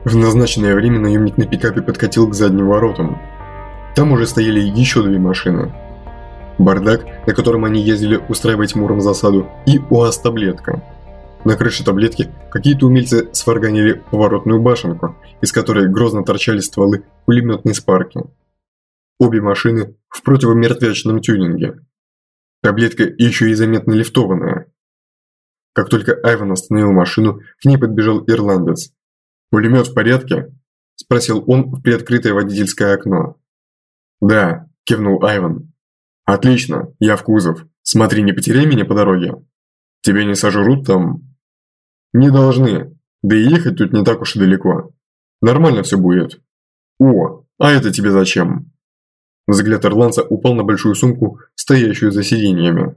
В назначенное время наемник на пикапе подкатил к задним воротам. Там уже стояли еще 2 машины. Бардак, на котором они ездили устраивать Муром засаду, и УАЗ-таблетка. На крыше таблетки какие-то умельцы сварганили поворотную башенку, из которой грозно торчали стволы пулеметной спарки. Обе машины в противомертвячном тюнинге. Таблетка еще и заметно лифтованная. Как только Айван остановил машину, к ней подбежал ирландец. «Пулемет в порядке?» – спросил он в приоткрытое водительское окно. «Да», – кивнул Айван. «Отлично, я в кузов. Смотри, не потеряй меня по дороге. Тебя не сожрут там?» «Не должны. Да и ехать тут не так уж и далеко. Нормально все будет». «О, а это тебе зачем?» Взгляд ирландца упал на большую сумку, стоящую за сиденьями.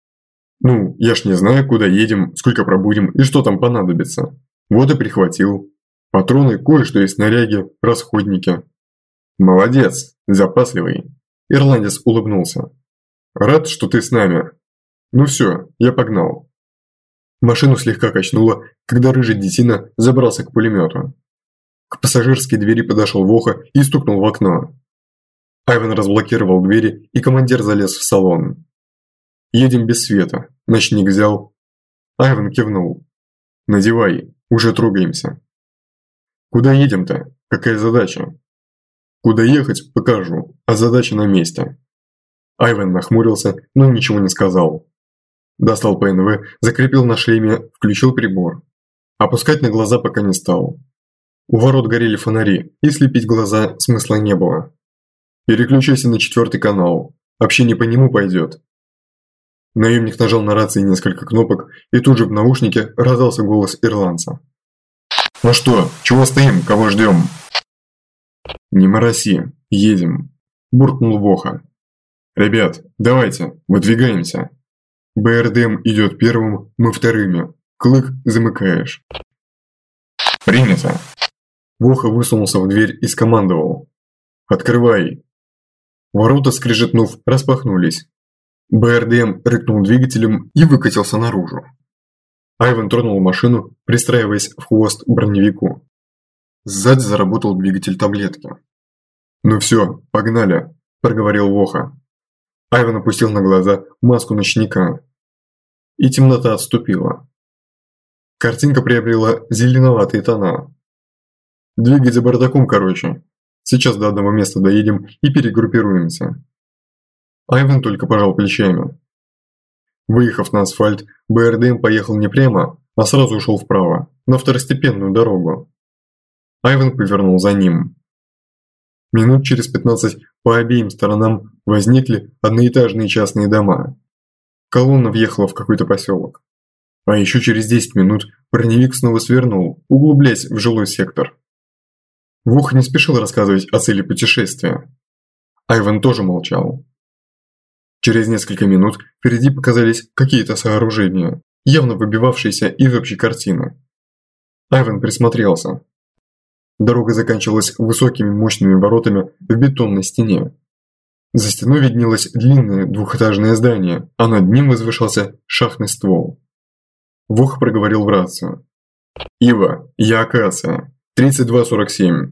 «Ну, я ж не знаю, куда едем, сколько пробудем и что там понадобится. Вот и прихватил. Патроны, кое-что и снаряги, расходники». «Молодец, запасливый». Ирландец улыбнулся. «Рад, что ты с нами. Ну все, я погнал». Машину слегка качнуло, когда рыжий детина забрался к пулемету. К пассажирской двери подошел Воха и стукнул в окно. Айван разблокировал двери, и командир залез в салон. «Едем без света. Ночник взял». Айван кивнул. «Надевай, уже трогаемся». «Куда едем-то? Какая задача?» «Куда ехать, покажу, а задача на месте». Айван нахмурился, но ничего не сказал. Достал ПНВ, закрепил на шлеме, включил прибор. Опускать на глаза пока не стал. У ворот горели фонари, и слепить глаза смысла не было. «Переключайся на 4-й канал, общение по нему пойдет». Наемник нажал на рации несколько кнопок, и тут же в наушнике раздался голос ирландца. «Ну что, чего стоим, кого ждем?» «Не мороси, едем», – буркнул Воха. «Ребят, давайте, выдвигаемся. БРДМ идет первым, мы вторыми. Клык, замыкаешь». «Принято». Воха высунулся в дверь и скомандовал. «Открывай». Ворота, скрежетнув, распахнулись. БРДМ рыкнул двигателем и выкатился наружу. Айван тронул машину, пристраиваясь в хвост броневику. Сзади заработал двигатель таблетки. «Ну все, погнали», – проговорил Воха. Айван опустил на глаза маску ночника. И темнота отступила. Картинка приобрела зеленоватые тона. «Двигай за бардаком, короче. Сейчас до одного места доедем и перегруппируемся». Айван только пожал плечами. Выехав на асфальт, БРДМ поехал не прямо, а сразу ушел вправо, на второстепенную дорогу. Айван повернул за ним. Минут через 15 по обеим сторонам возникли одноэтажные частные дома. Колонна въехала в какой-то поселок. А еще через 10 минут броневик снова свернул, углубляясь в жилой сектор. Воха не спешил рассказывать о цели путешествия. Айван тоже молчал. Через несколько минут впереди показались какие-то сооружения, явно выбивавшиеся из общей картины. Айван присмотрелся. Дорога заканчивалась высокими мощными воротами в бетонной стене. За стеной виднелось длинное двухэтажное здание, а над ним возвышался шахтный ствол. Воха проговорил в рацию. «Ива, я Акация, 3247».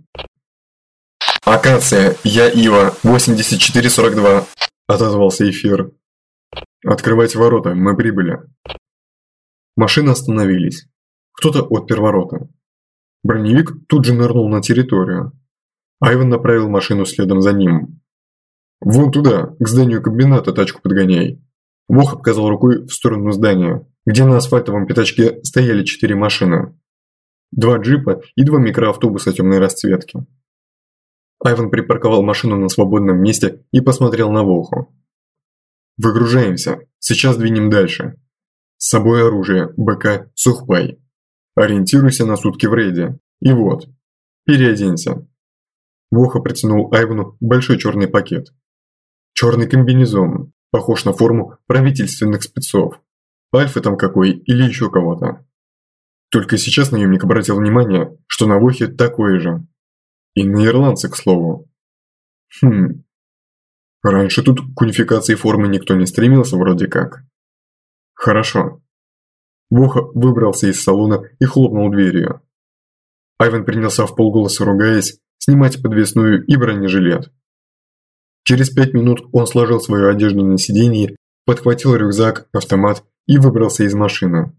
«Акация, я Ива, 8442», – отозвался эфир. «Открывайте ворота, мы прибыли». Машины остановились. Кто-то отпер ворота. Броневик тут же нырнул на территорию. Айван направил машину следом за ним. «Вон туда, к зданию комбината тачку подгоняй». Воха показал рукой в сторону здания, где на асфальтовом пятачке стояли 4 машины. 2 джипа и 2 микроавтобуса темной расцветки. Айван припарковал машину на свободном месте и посмотрел на Воху. «Выгружаемся, сейчас двинем дальше. С собой оружие, БК, сухпай. Ориентируйся на сутки в рейде. И вот, переоденься». Воха протянул Айвану большой черный пакет. Черный комбинезон, похож на форму правительственных спецов. Альфа там какой или еще кого-то. Только сейчас наемник обратил внимание, что на Вохе такой же. И на ирландце, к слову. Раньше тут к унификации формы никто не стремился вроде как. Хорошо. Воха выбрался из салона и хлопнул дверью. Айвен принялся вполголоса ругаясь снимать подвесную и бронежилет. Через 5 минут он сложил свою одежду на сиденье, подхватил рюкзак, автомат и выбрался из машины.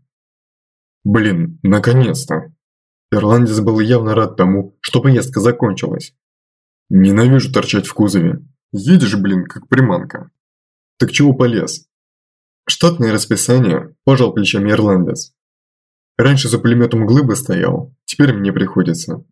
Блин, наконец-то! Ирландец был явно рад тому, что поездка закончилась. Ненавижу торчать в кузове. Едешь, блин, как приманка. Так чего полез? Штатное расписание, пожал плечами ирландец. Раньше за пулеметом глыбы стоял, теперь мне приходится.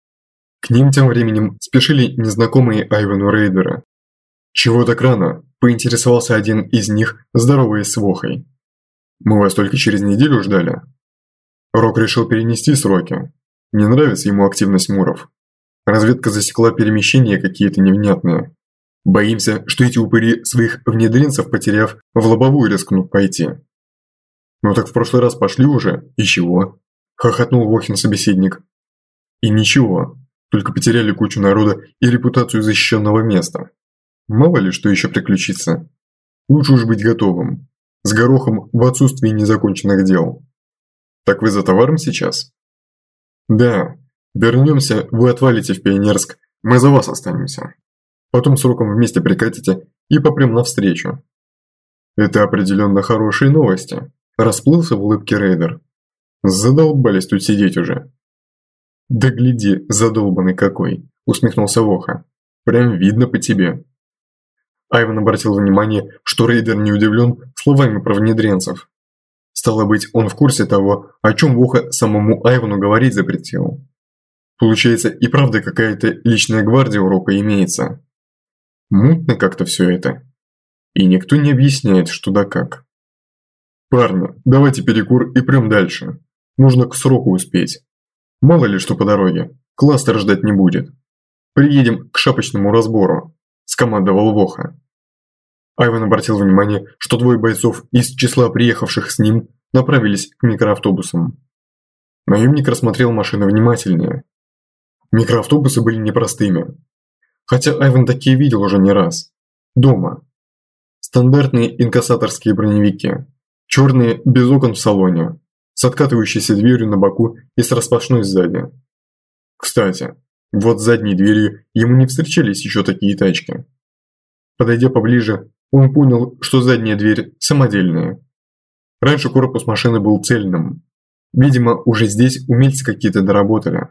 К ним тем временем спешили незнакомые Айвену рейдеры. «Чего так рано?» – поинтересовался один из них, здороваясь с Вохой. «Мы вас только через неделю ждали». Рок решил перенести сроки. Не нравится ему активность муров. Разведка засекла перемещения какие-то невнятные. Боимся, что эти упыри своих внедренцев, потеряв, в лобовую рискнут пойти. «Ну так в прошлый раз пошли уже, и чего?» – хохотнул Вохин собеседник. «И ничего, только потеряли кучу народа и репутацию защищенного места. Мало ли, что еще приключится. Лучше уж быть готовым. С горохом в отсутствии незаконченных дел. Так вы за товаром сейчас?» «Да. Вернемся, вы отвалите в Пионерск, мы за вас останемся. Потом с Роком вместе прикатите и попрем навстречу». «Это определенно хорошие новости», – расплылся в улыбке рейдер. «Задолбались тут сидеть уже». «Да гляди, задолбанный какой», – усмехнулся Воха. «Прям видно по тебе». Айвен обратил внимание, что рейдер не удивлен словами про внедренцев. Стало быть, он в курсе того, о чем Воха самому Айвену говорить запретил. Получается, и правда какая-то личная гвардия у Рока имеется. Мутно как-то все это. И никто не объясняет, что да как. «Парни, давайте перекур и прям дальше. Нужно к сроку успеть. Мало ли что по дороге, кластер ждать не будет. Приедем к шапочному разбору», – скомандовал Воха. Айвен обратил внимание, что двое бойцов из числа приехавших с ним направились к микроавтобусам. Наемник рассмотрел машины внимательнее. Микроавтобусы были непростыми. Хотя Айвен такие видел уже не раз. Дома. Стандартные инкассаторские броневики. Черные, без окон в салоне. С откатывающейся дверью на боку и с распашной сзади. Кстати, вот с задней дверью ему не встречались еще такие тачки. Подойдя поближе, он понял, что задняя дверь самодельная. Раньше корпус машины был цельным. Видимо, уже здесь умельцы какие-то доработали.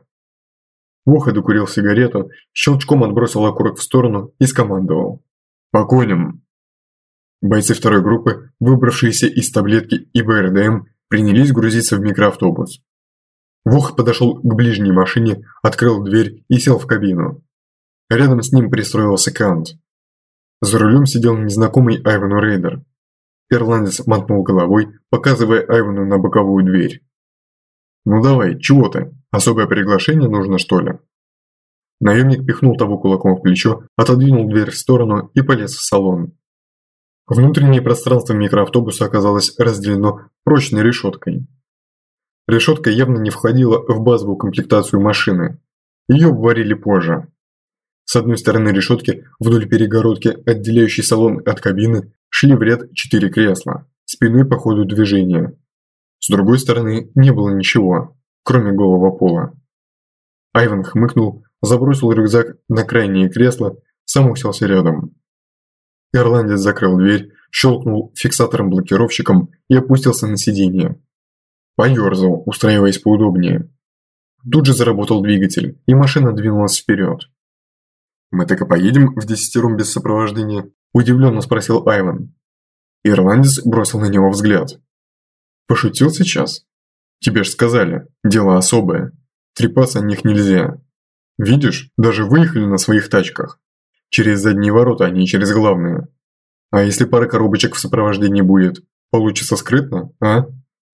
Воха докурил сигарету, щелчком отбросил окурок в сторону и скомандовал. «По коням!» Бойцы второй группы, выбравшиеся из таблетки и БРДМ, принялись грузиться в микроавтобус. Воха подошел к ближней машине, открыл дверь и сел в кабину. Рядом с ним пристроился Кант. За рулем сидел незнакомый Айвену рейдер. Ирландец мотнул головой, показывая Айвену на боковую дверь. «Ну давай, чего ты? Особое приглашение нужно, что ли?» Наемник пихнул того кулаком в плечо, отодвинул дверь в сторону и полез в салон. Внутреннее пространство микроавтобуса оказалось разделено прочной решеткой. Решетка явно не входила в базовую комплектацию машины. Ее обварили позже. С одной стороны решетки, вдоль перегородки, отделяющей салон от кабины, шли в ряд 4 кресла, спиной по ходу движения. С другой стороны не было ничего, кроме голого пола. Айвен хмыкнул, забросил рюкзак на крайнее кресло, сам уселся рядом. Ирландец закрыл дверь, щелкнул фиксатором-блокировщиком и опустился на сиденье. Поерзал, устраиваясь поудобнее. Тут же заработал двигатель, и машина двинулась вперед. «Мы так и поедем в 10 без сопровождения?» – удивленно спросил Айвен. Ирландец бросил на него взгляд. «Пошутил сейчас? Тебе ж сказали, дело особое. Трепаться о них нельзя. Видишь, даже выехали на своих тачках. Через задние ворота, а не через главные. А если пара коробочек в сопровождении будет, получится скрытно, а?»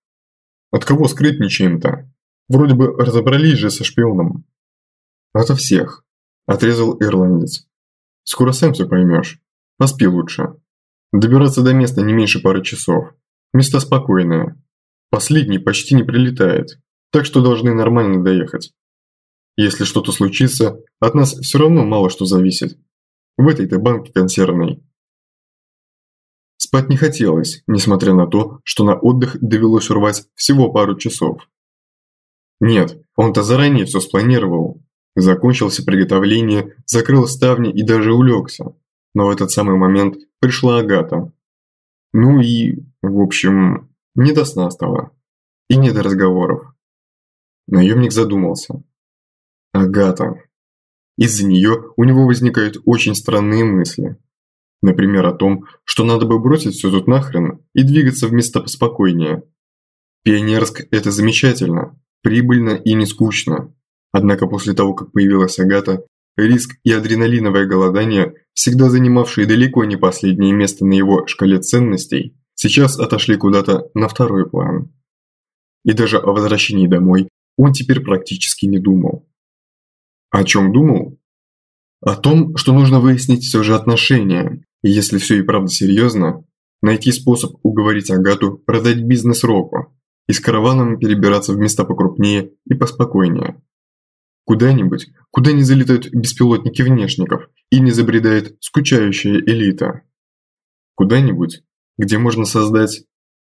«От кого скрытничаем-то? Вроде бы разобрались же со шпионом». «Ото всех», – отрезал ирландец. «Скоро сам все поймешь. Поспи лучше. Добираться до места не меньше пары часов. Место спокойное. Последний почти не прилетает, так что должны нормально доехать. Если что-то случится, от нас все равно мало что зависит. В этой-то банке консервной». Спать не хотелось, несмотря на то, что на отдых довелось урвать всего пару часов. Нет, он-то заранее все спланировал. Закончился приготовление, закрыл ставни и даже улегся. Но в этот самый момент пришла Агата. Ну и, в общем, не до сна стало. И не до разговоров. Наемник задумался. Агата. Из-за нее у него возникают очень странные мысли. Например, о том, что надо бы бросить все тут нахрен и двигаться в места поспокойнее. Пионерск – это замечательно, прибыльно и не скучно. Однако после того, как появилась Агата, риск и адреналиновое голодание, всегда занимавшие далеко не последнее место на его шкале ценностей, сейчас отошли куда-то на второй план. И даже о возвращении домой он теперь практически не думал. О чем думал? О том, что нужно выяснить все же отношения, и если все и правда серьезно, найти способ уговорить Агату продать бизнес Року и с караваном перебираться в места покрупнее и поспокойнее. Куда-нибудь, куда не залетают беспилотники внешников и не забредает скучающая элита. Куда-нибудь, где можно создать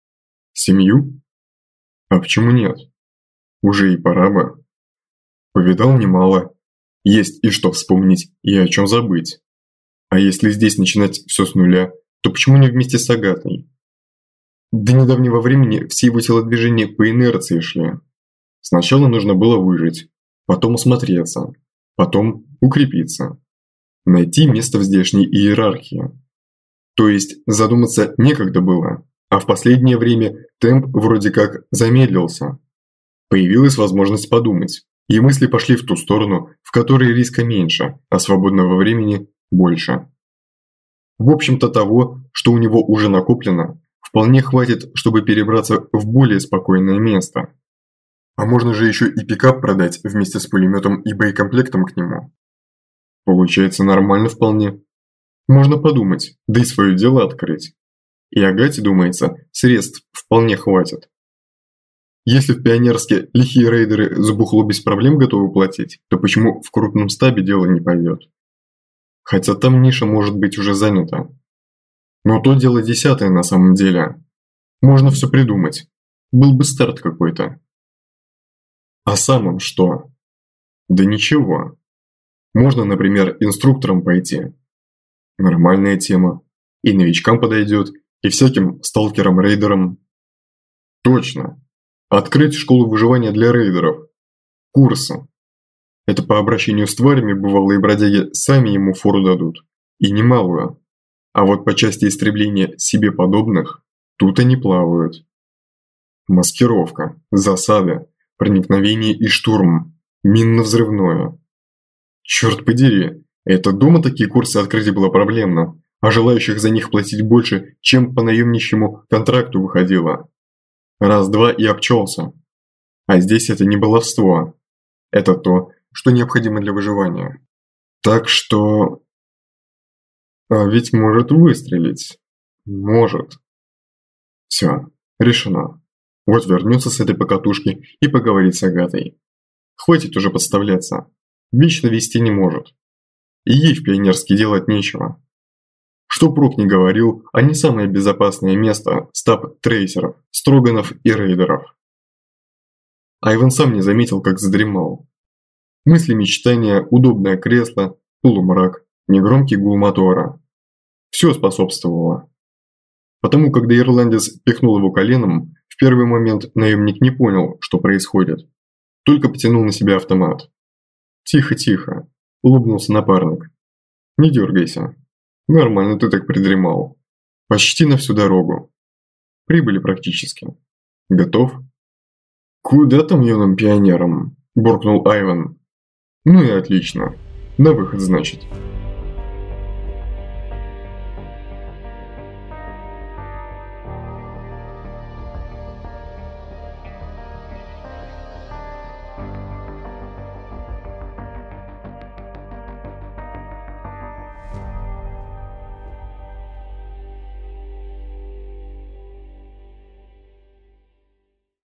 семью? А почему нет? Уже и пора бы. Повидал немало. Есть и что вспомнить, и о чем забыть. А если здесь начинать все с нуля, то почему не вместе с Агатой? До недавнего времени все его телодвижения по инерции шли. Сначала нужно было выжить, потом осмотреться, потом укрепиться. Найти место в здешней иерархии. То есть задуматься некогда было, а в последнее время темп вроде как замедлился. Появилась возможность подумать, и мысли пошли в ту сторону, в которой риска меньше, а свободного времени больше. В общем-то того, что у него уже накоплено, вполне хватит, чтобы перебраться в более спокойное место. А можно же еще и пикап продать вместе с пулеметом и боекомплектом к нему. Получается нормально вполне. Можно подумать, да и свое дело открыть. И Агате, думается, средств вполне хватит. Если в Пионерске лихие рейдеры за бухло без проблем готовы платить, то почему в крупном стабе дело не пойдет? Хотя там ниша может быть уже занята. Но то дело десятое на самом деле. Можно все придумать. Был бы старт какой-то. А сам он что? Да ничего. Можно, например, инструктором пойти. Нормальная тема. И новичкам подойдет, и всяким сталкерам-рейдерам. Точно. Открыть школу выживания для рейдеров. Курсы. Это по обращению с тварями бывалые бродяги сами ему фору дадут. И немалую. А вот по части истребления себе подобных, тут они плавают. Маскировка, засада, проникновение и штурм, минно-взрывное. Черт подери, это дома такие курсы открыть было проблемно, а желающих за них платить больше, чем по наемничьему контракту выходило. Раз-два и обчелся. А здесь это не баловство. Это то, что необходимо для выживания. Так что... А ведь может выстрелить. Может. Все, решено. Вот вернется с этой покатушки и поговорит с Агатой. Хватит уже подставляться. Вечно вести не может. И ей в Пионерске делать нечего. Что Прок не говорил, а не самое безопасное место стаб трейсеров, строганов и рейдеров. Айвен сам не заметил, как задремал. Мысли, мечтания, удобное кресло, полумрак, негромкий гул мотора. Все способствовало. Потому, когда ирландец пихнул его коленом, в первый момент наемник не понял, что происходит. Только потянул на себя автомат. «Тихо, тихо», – улыбнулся напарник. «Не дергайся. Нормально ты так придремал. Почти на всю дорогу. Прибыли практически. Готов?» «Куда там юным пионерам?» – буркнул Айвен. «Ну и отлично. На выход, значит».